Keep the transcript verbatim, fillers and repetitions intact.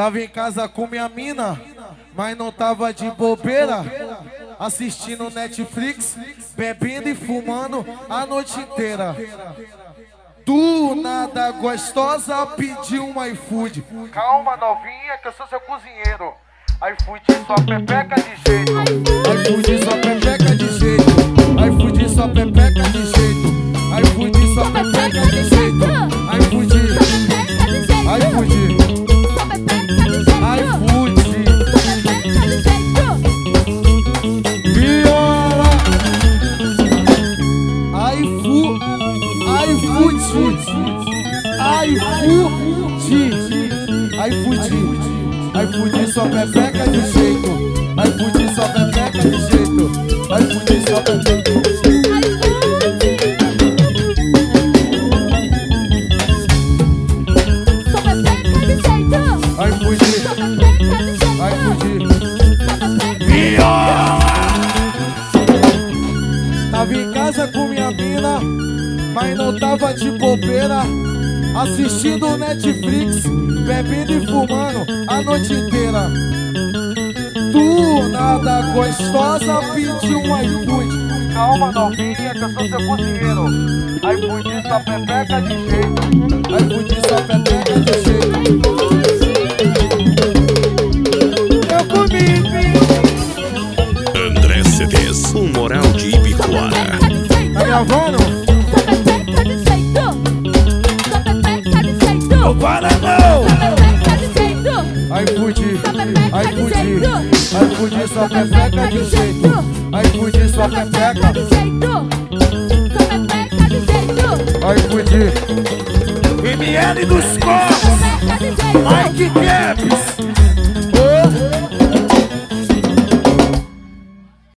Tava em casa com minha mina, mas não tava de bobeira. Assistindo Netflix, bebendo e fumando a noite inteira. Do nada gostosa pediu um iFood. Calma novinha que eu sou seu cozinheiro. iFood só pepeca de jeito. iFood só pepeca de jeito. iFood só pepeca de jeito. iFood só pepeca de jeito. iFood, iFood, iFood. Viola. iFood, iFood, iFood, iFood só pepeca de jeito. iFood só pepeca de jeito. iFood só pepeca de jeito. iFood, iFood, Viola. Tava em casa com minha mina, mas não tava de bobeira. Assistindo Netflix, bebendo e fumando a noite inteira. Do nada gostosa pediu um iFood. Calma novinha que eu sou seu cozinheiro. iFood só pepeca de jeito. iFood só pepeca de jeito. Eu comi. André C Ds, um moral de Ibicoara. Tá gravando? Não para não! iFood, iFood, iFood só pepeca de jeito. iFood só pepeca. iFood, M L dos Corpos, Mike Caps.